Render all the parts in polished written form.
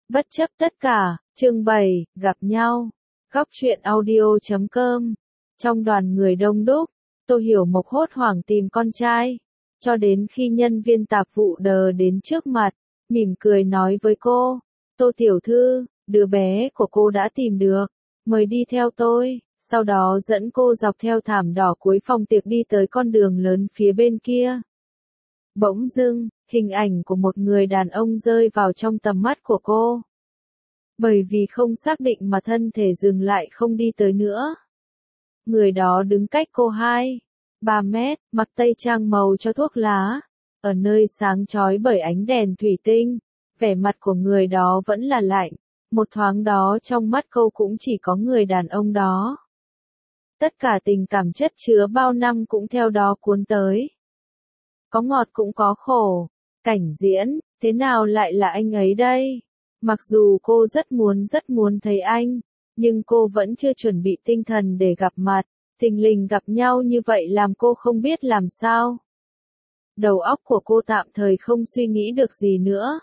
Bất chấp tất cả, chương 7, gặp nhau. Góc truyện audio.com. Trong đoàn người đông đúc, Tô Hiểu Mộc hốt hoảng tìm con trai. Cho đến khi nhân viên tạp vụ đờ đến trước mặt, mỉm cười nói với cô. Tô tiểu thư, đứa bé của cô đã tìm được. Mời đi theo tôi. Sau đó dẫn cô dọc theo thảm đỏ cuối phòng tiệc đi tới con đường lớn phía bên kia. Bỗng dưng, hình ảnh của một người đàn ông rơi vào trong tầm mắt của cô. Bởi vì không xác định mà thân thể dừng lại không đi tới nữa. Người đó đứng cách cô 2-3 mét, mặc tây trang màu cho thuốc lá. Ở nơi sáng chói bởi ánh đèn thủy tinh, vẻ mặt của người đó vẫn là lạnh. Một thoáng đó trong mắt cô cũng chỉ có người đàn ông đó. Tất cả tình cảm chất chứa bao năm cũng theo đó cuốn tới. Có ngọt cũng có khổ. Cảnh Diễn, thế nào lại là anh ấy đây? Mặc dù cô rất muốn thấy anh, nhưng cô vẫn chưa chuẩn bị tinh thần để gặp mặt. Thình lình gặp nhau như vậy làm cô không biết làm sao. Đầu óc của cô tạm thời không suy nghĩ được gì nữa.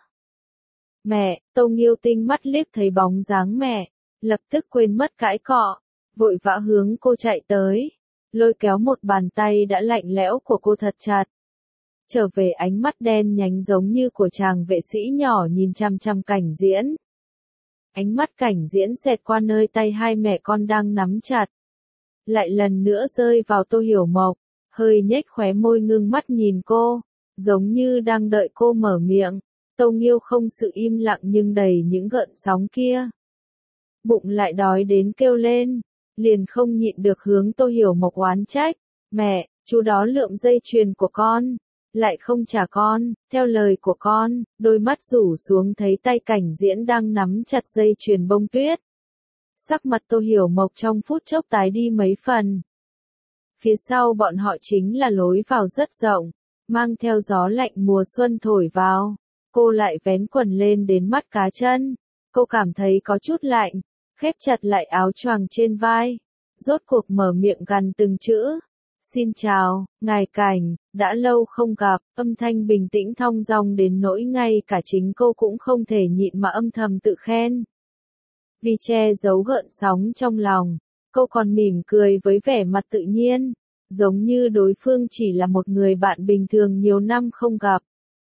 Mẹ, Tô Nghiêu Tinh mắt liếc thấy bóng dáng mẹ, lập tức quên mất cãi cọ, vội vã hướng cô chạy tới, lôi kéo một bàn tay đã lạnh lẽo của cô thật chặt. Trở về ánh mắt đen nhánh giống như của chàng vệ sĩ nhỏ nhìn chăm chăm Cảnh Diễn. Ánh mắt Cảnh Diễn xẹt qua nơi tay hai mẹ con đang nắm chặt. Lại lần nữa rơi vào Tô Hiểu Mộc, hơi nhếch khóe môi ngưng mắt nhìn cô, giống như đang đợi cô mở miệng. Tô Nghiêu không sự im lặng nhưng đầy những gợn sóng kia. Bụng lại đói đến kêu lên, liền không nhịn được hướng Tô Hiểu Mộc oán trách. Mẹ, chú đó lượm dây chuyền của con, lại không trả con, theo lời của con, đôi mắt rủ xuống thấy tay Cảnh Diễn đang nắm chặt dây chuyền bông tuyết. Sắc mặt Tô Hiểu Mộc trong phút chốc tái đi mấy phần. Phía sau bọn họ chính là lối vào rất rộng, mang theo gió lạnh mùa xuân thổi vào. Cô lại vén quần lên đến mắt cá chân. Cô cảm thấy có chút lạnh, khép chặt lại áo choàng trên vai. Rốt cuộc mở miệng gằn từng chữ. Xin chào, ngài Cảnh, đã lâu không gặp, âm thanh bình tĩnh thong dong đến nỗi ngay cả chính cô cũng không thể nhịn mà âm thầm tự khen. Vì che giấu gợn sóng trong lòng, cô còn mỉm cười với vẻ mặt tự nhiên, giống như đối phương chỉ là một người bạn bình thường nhiều năm không gặp.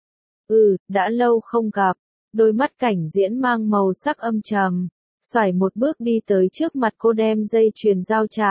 Đã lâu không gặp, đôi mắt Cảnh Diễn mang màu sắc âm trầm, xoải một bước đi tới trước mặt cô đem dây chuyền giao trả.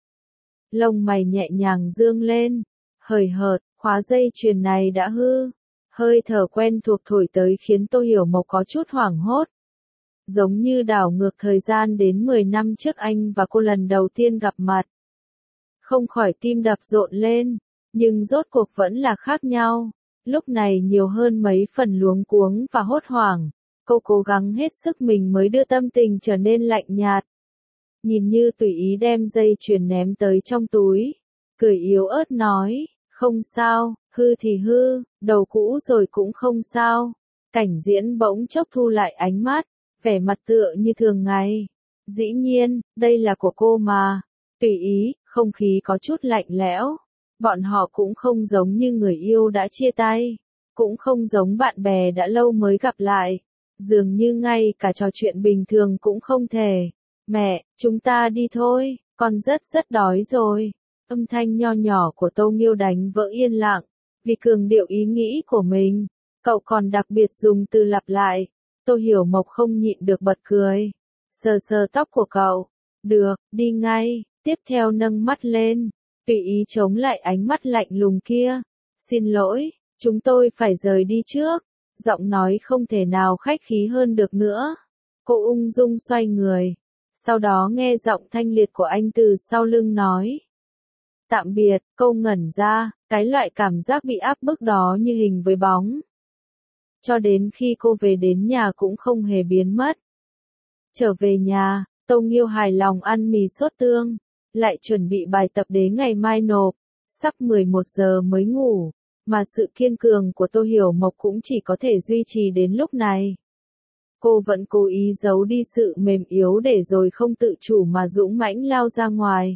Lông mày nhẹ nhàng dương lên, hời hợt, khóa dây chuyền này đã hư. Hơi thở quen thuộc thổi tới khiến Tô Hiểu Mộc có chút hoảng hốt. Giống như đảo ngược thời gian đến 10 năm trước anh và cô lần đầu tiên gặp mặt. Không khỏi tim đập rộn lên, nhưng rốt cuộc vẫn là khác nhau. Lúc này nhiều hơn mấy phần luống cuống và hốt hoảng, cô cố gắng hết sức mình mới đưa tâm tình trở nên lạnh nhạt. Nhìn như tùy ý đem dây chuyền ném tới trong túi, cười yếu ớt nói, không sao, hư thì hư, đầu cũ rồi cũng không sao. Cảnh Diễn bỗng chốc thu lại ánh mắt, vẻ mặt tựa như thường ngày. Dĩ nhiên, đây là của cô mà. Tùy ý, không khí có chút lạnh lẽo. Bọn họ cũng không giống như người yêu đã chia tay, cũng không giống bạn bè đã lâu mới gặp lại. Dường như ngay cả trò chuyện bình thường cũng không thể. Mẹ, chúng ta đi thôi, con rất đói rồi. Âm thanh nho nhỏ của Tô Nghiêu đánh vỡ yên lặng, vì cường điệu ý nghĩ của mình. Cậu còn đặc biệt dùng từ lặp lại. Tô Hiểu Mộc không nhịn được bật cười. Sờ sờ tóc của cậu. Được, đi ngay, tiếp theo nâng mắt lên. Tùy ý chống lại ánh mắt lạnh lùng kia. Xin lỗi, chúng tôi phải rời đi trước. Giọng nói không thể nào khách khí hơn được nữa. Cô ung dung xoay người. Sau đó nghe giọng thanh liệt của anh từ sau lưng nói. Tạm biệt, cô ngẩn ra, cái loại cảm giác bị áp bức đó như hình với bóng. Cho đến khi cô về đến nhà cũng không hề biến mất. Trở về nhà, Tô Nghiêu hài lòng ăn mì sốt tương, lại chuẩn bị bài tập đến ngày mai nộp, sắp 11 giờ mới ngủ, mà sự kiên cường của Tô Hiểu Mộc cũng chỉ có thể duy trì đến lúc này. Cô vẫn cố ý giấu đi sự mềm yếu để rồi không tự chủ mà dũng mãnh lao ra ngoài.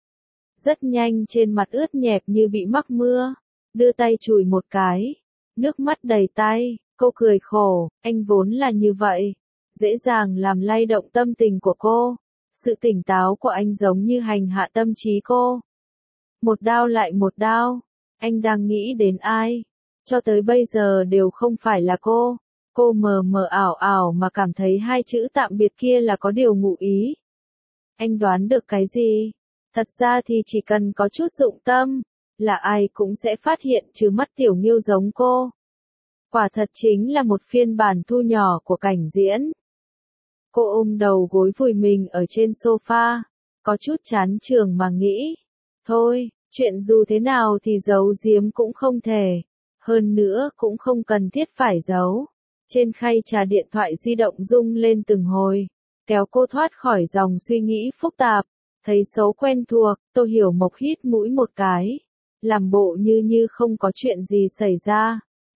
Rất nhanh trên mặt ướt nhẹp như bị mắc mưa, đưa tay chùi một cái, nước mắt đầy tay, cô cười khổ, anh vốn là như vậy, dễ dàng làm lay động tâm tình của cô. Sự tỉnh táo của anh giống như hành hạ tâm trí cô. Một đao lại một đao, anh đang nghĩ đến ai? Cho tới bây giờ đều không phải là cô. Cô mờ mờ ảo ảo mà cảm thấy hai chữ tạm biệt kia là có điều ngụ ý. Anh đoán được cái gì? Thật ra thì chỉ cần có chút dụng tâm, là ai cũng sẽ phát hiện trừ mắt Tiểu Nghiêu giống cô. Quả thật chính là một phiên bản thu nhỏ của Cảnh Diễn. Cô ôm đầu gối vùi mình ở trên sofa, có chút chán chường mà nghĩ. Thôi, chuyện dù thế nào thì giấu giếm cũng không thể. Hơn nữa cũng không cần thiết phải giấu. Trên khay trà điện thoại di động rung lên từng hồi, kéo cô thoát khỏi dòng suy nghĩ phức tạp. Thấy xấu quen thuộc, Tô Hiểu Mộc hít mũi một cái, làm bộ như không có chuyện gì xảy ra.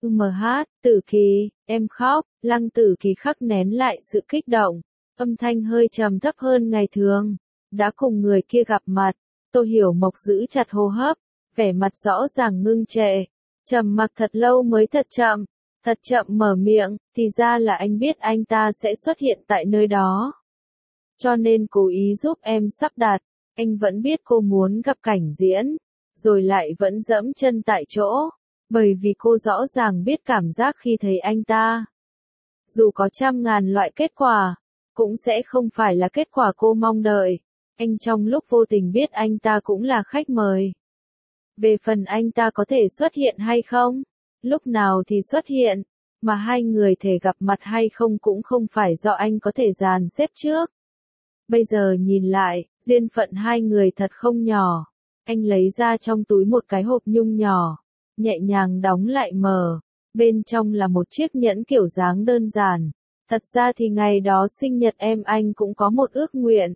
Tử Kỳ, em khóc. Lăng Tử Kỳ khắc nén lại sự kích động, âm thanh hơi trầm thấp hơn ngày thường. Đã cùng người kia gặp mặt, Tô Hiểu Mộc giữ chặt hô hấp, vẻ mặt rõ ràng ngưng trệ, trầm mặc thật lâu mới thật chậm mở miệng, thì ra là anh biết anh ta sẽ xuất hiện tại nơi đó. Cho nên cố ý giúp em sắp đặt. Anh vẫn biết cô muốn gặp Cảnh Diễn, rồi lại vẫn dẫm chân tại chỗ, bởi vì cô rõ ràng biết cảm giác khi thấy anh ta. Dù có trăm ngàn loại kết quả, cũng sẽ không phải là kết quả cô mong đợi. Anh trong lúc vô tình biết anh ta cũng là khách mời. Về phần anh ta có thể xuất hiện hay không, lúc nào thì xuất hiện, mà hai người thể gặp mặt hay không cũng không phải do anh có thể dàn xếp trước. Bây giờ nhìn lại, duyên phận hai người thật không nhỏ. Anh lấy ra trong túi một cái hộp nhung nhỏ, nhẹ nhàng đóng lại mở. Bên trong là một chiếc nhẫn kiểu dáng đơn giản. Thật ra thì ngày đó sinh nhật em anh cũng có một ước nguyện.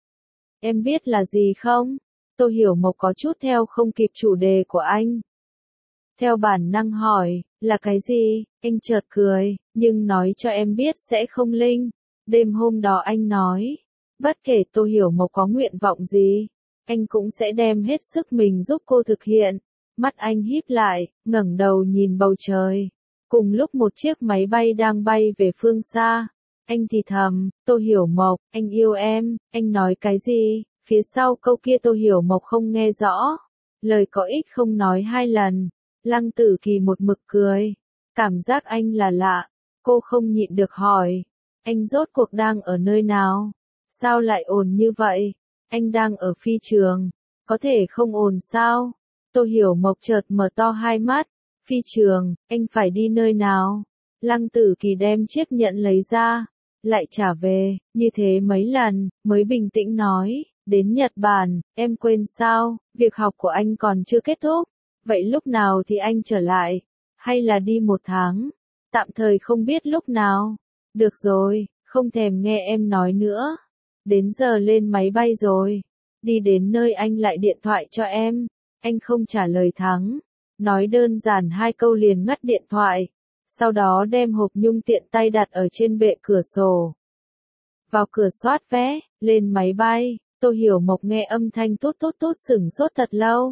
Em biết là gì không? Tô Hiểu Mộc có chút theo không kịp chủ đề của anh. Theo bản năng hỏi, là cái gì? Anh chợt cười, nhưng nói cho em biết sẽ không linh. Đêm hôm đó anh nói, bất kể Tô Hiểu Mộc có nguyện vọng gì, anh cũng sẽ đem hết sức mình giúp cô thực hiện. Mắt anh híp lại, ngẩng đầu nhìn bầu trời. Cùng lúc một chiếc máy bay đang bay về phương xa. Anh thì thầm, Tô Hiểu Mộc, anh yêu em. Anh nói cái gì? Phía sau câu kia Tô Hiểu Mộc không nghe rõ. Lời có ích không nói hai lần. Lăng Tử Kỳ một mực cười. Cảm giác anh là lạ. Cô không nhịn được hỏi. Anh rốt cuộc đang ở nơi nào? Sao lại ồn như vậy? Anh đang ở phi trường. Có thể không ồn sao? Tô Hiểu Mộc chợt mở to hai mắt. Phi trường, anh phải đi nơi nào? Lăng Tử Kỳ đem chiếc nhẫn lấy ra, lại trả về, như thế mấy lần, mới bình tĩnh nói, đến Nhật Bản, em quên sao, việc học của anh còn chưa kết thúc, vậy lúc nào thì anh trở lại? Hay là đi 1 tháng? Tạm thời không biết lúc nào. Được rồi, không thèm nghe em nói nữa. Đến giờ lên máy bay rồi. Đi đến nơi anh lại điện thoại cho em. Anh không trả lời thắng. Nói đơn giản 2 câu liền ngắt điện thoại. Sau đó đem hộp nhung tiện tay đặt ở trên bệ cửa sổ. Vào cửa soát vé, lên máy bay, Tô Hiểu Mộc nghe âm thanh tút tút tút sửng sốt thật lâu.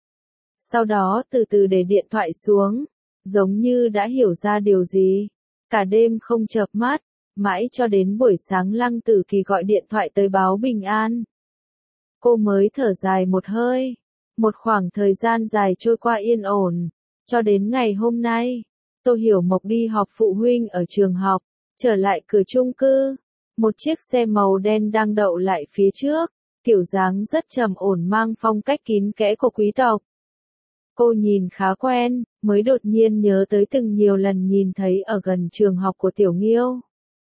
Sau đó từ từ để điện thoại xuống, giống như đã hiểu ra điều gì. Cả đêm không chợp mắt, mãi cho đến buổi sáng Lăng Tử Kỳ gọi điện thoại tới báo bình an. Cô mới thở dài một hơi. Một khoảng thời gian dài trôi qua yên ổn, cho đến ngày hôm nay, Tô Hiểu Mộc đi họp phụ huynh ở trường học, trở lại cửa chung cư, một chiếc xe màu đen đang đậu lại phía trước, kiểu dáng rất trầm ổn mang phong cách kín kẽ của quý tộc. Cô nhìn khá quen, mới đột nhiên nhớ tới từng nhiều lần nhìn thấy ở gần trường học của Tiểu Nghiêu.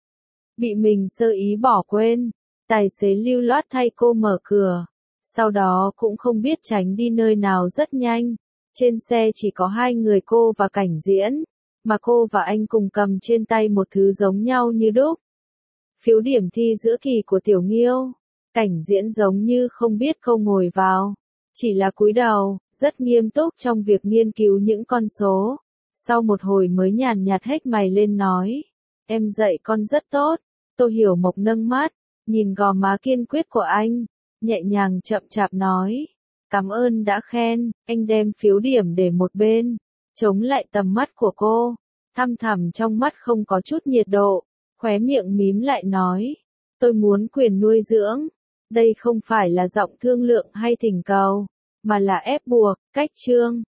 Bị mình sơ ý bỏ quên, tài xế lưu loát thay cô mở cửa. Sau đó cũng không biết tránh đi nơi nào rất nhanh. Trên xe chỉ có 2 người cô và Cảnh Diễn, mà cô và anh cùng cầm trên tay một thứ giống nhau như đúc. Phiếu điểm thi giữa kỳ của Tiểu Nghiêu. Cảnh Diễn giống như không biết câu ngồi vào, chỉ là cúi đầu, rất nghiêm túc trong việc nghiên cứu những con số. Sau một hồi mới nhàn nhạt hếch mày lên nói, em dạy con rất tốt. Tô Hiểu Mộc nâng mắt, nhìn gò má kiên quyết của anh, nhẹ nhàng chậm chạp nói, cảm ơn đã khen. Anh đem phiếu điểm để một bên, chống lại tầm mắt của cô, thăm thẳm trong mắt không có chút nhiệt độ, Khóe miệng mím lại nói, tôi muốn quyền nuôi dưỡng. Đây không phải là giọng thương lượng hay thỉnh cầu, mà là ép buộc, cách Trương